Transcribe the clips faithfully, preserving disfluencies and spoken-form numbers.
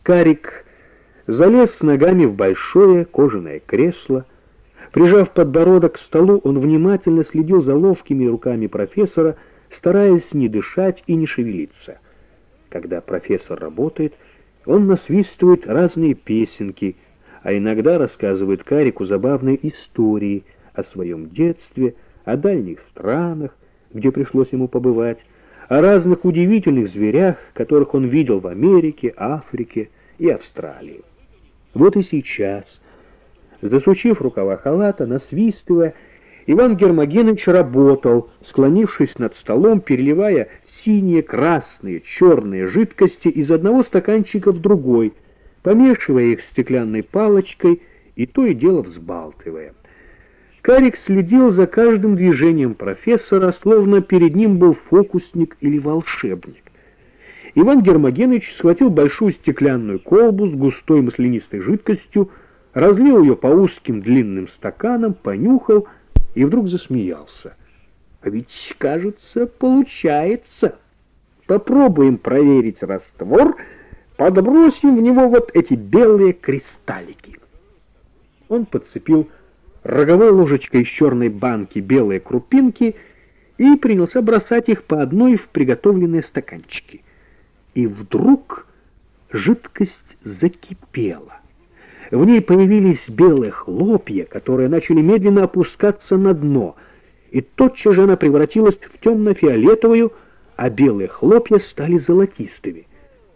Карик залез с ногами в большое кожаное кресло. Прижав подбородок к столу, он внимательно следил за ловкими руками профессора, стараясь не дышать и не шевелиться. Когда профессор работает, он насвистывает разные песенки, а иногда рассказывает Карику забавные истории о своем детстве, о дальних странах, где пришлось ему побывать, о разных удивительных зверях, которых он видел в Америке, Африке и Австралии. Вот и сейчас, засучив рукава халата, насвистывая, Иван Гермогенович работал, склонившись над столом, переливая синие, красные, черные жидкости из одного стаканчика в другой, помешивая их стеклянной палочкой и то и дело взбалтывая. Карик следил за каждым движением профессора, словно перед ним был фокусник или волшебник. Иван Гермогенович схватил большую стеклянную колбу с густой маслянистой жидкостью, разлил ее по узким длинным стаканам, понюхал и вдруг засмеялся. А ведь, кажется, получается. Попробуем проверить раствор, подбросим в него вот эти белые кристаллики. Он подцепил роговой ложечкой из черной банки белые крупинки и принялся бросать их по одной в приготовленные стаканчики. И вдруг жидкость закипела. В ней появились белые хлопья, которые начали медленно опускаться на дно, и тотчас же она превратилась в темно-фиолетовую, а белые хлопья стали золотистыми.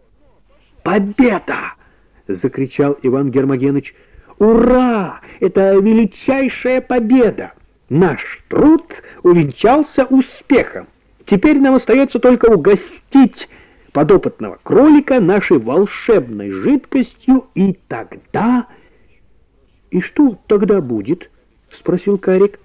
«Победа!» — закричал Иван Гермогенович. «Ура! Это величайшая победа! Наш труд увенчался успехом. Теперь нам остается только угостить подопытного кролика нашей волшебной жидкостью, и тогда...» «И что тогда будет?» — спросил Карик.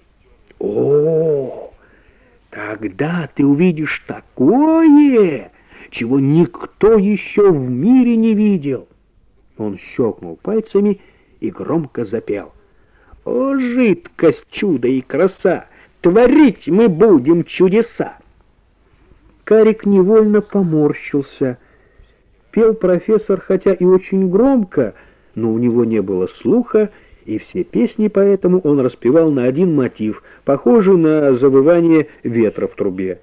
«О, тогда ты увидишь такое, чего никто еще в мире не видел!» Он щелкнул пальцами и громко запел. «О, жидкость, чудо и краса! Творить мы будем чудеса!» Карик невольно поморщился. Пел профессор, хотя и очень громко, но у него не было слуха, и все песни поэтому он распевал на один мотив, похожий на завывание ветра в трубе.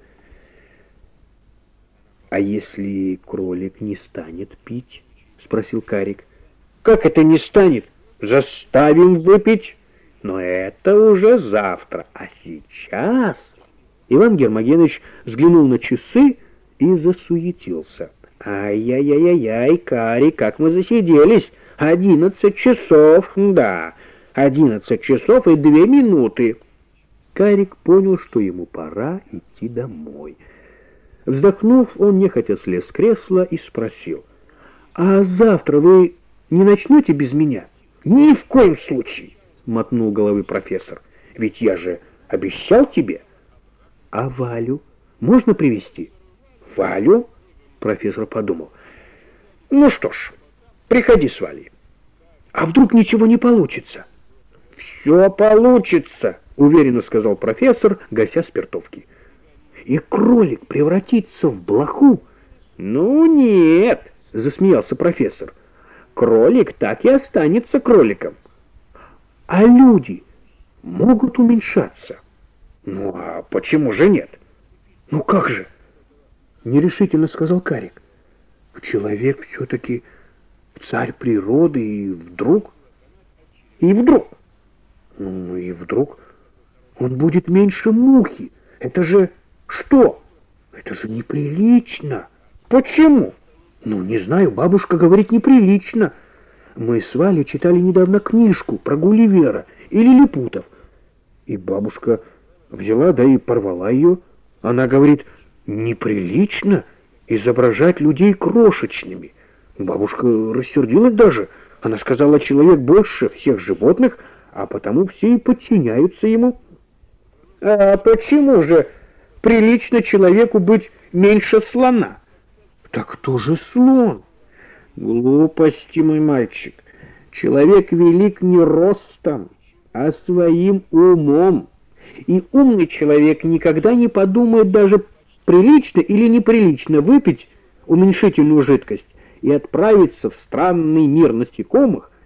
«А если кролик не станет пить?» — спросил Карик. «Как это не станет? Заставим выпить. Но это уже завтра, а сейчас...» Иван Гермогенович взглянул на часы и засуетился. «Ай-яй-яй-яй, Карик, как мы засиделись! Одиннадцать часов, да, одиннадцать часов и две минуты!» Карик понял, что ему пора идти домой. Вздохнув, он нехотя слез с кресла и спросил: «А завтра вы не начнете без меня?» «Ни в коем случае!» — мотнул головой профессор. «Ведь я же обещал тебе!» «А Валю можно привезти?» «Валю?» — профессор подумал. «Ну что ж, приходи с Валей». «А вдруг ничего не получится?» «Все получится», — уверенно сказал профессор, гася спиртовки. «И кролик превратится в блоху?» «Ну нет», — засмеялся профессор. «Кролик так и останется кроликом». «А люди могут уменьшаться?» «Ну, а почему же нет?» «Ну как же?» — нерешительно сказал Карик. «Человек все-таки царь природы, и вдруг...» «И вдруг?» «Ну, и вдруг он будет меньше мухи. Это же что? Это же неприлично!» «Почему?» «Ну, не знаю, бабушка говорит, неприлично. Мы с Валей читали недавно книжку про Гулливера и лилипутов, и бабушка взяла, да и порвала ее. Она говорит, неприлично изображать людей крошечными. Бабушка рассердилась даже. Она сказала, человек больше всех животных, а потому все и подчиняются ему». «А почему же прилично человеку быть меньше слона?» «Так кто же слон?» «Глупости, мой мальчик. Человек велик не ростом, а своим умом. И умный человек никогда не подумает даже прилично или неприлично выпить уменьшительную жидкость и отправиться в странный мир насекомых,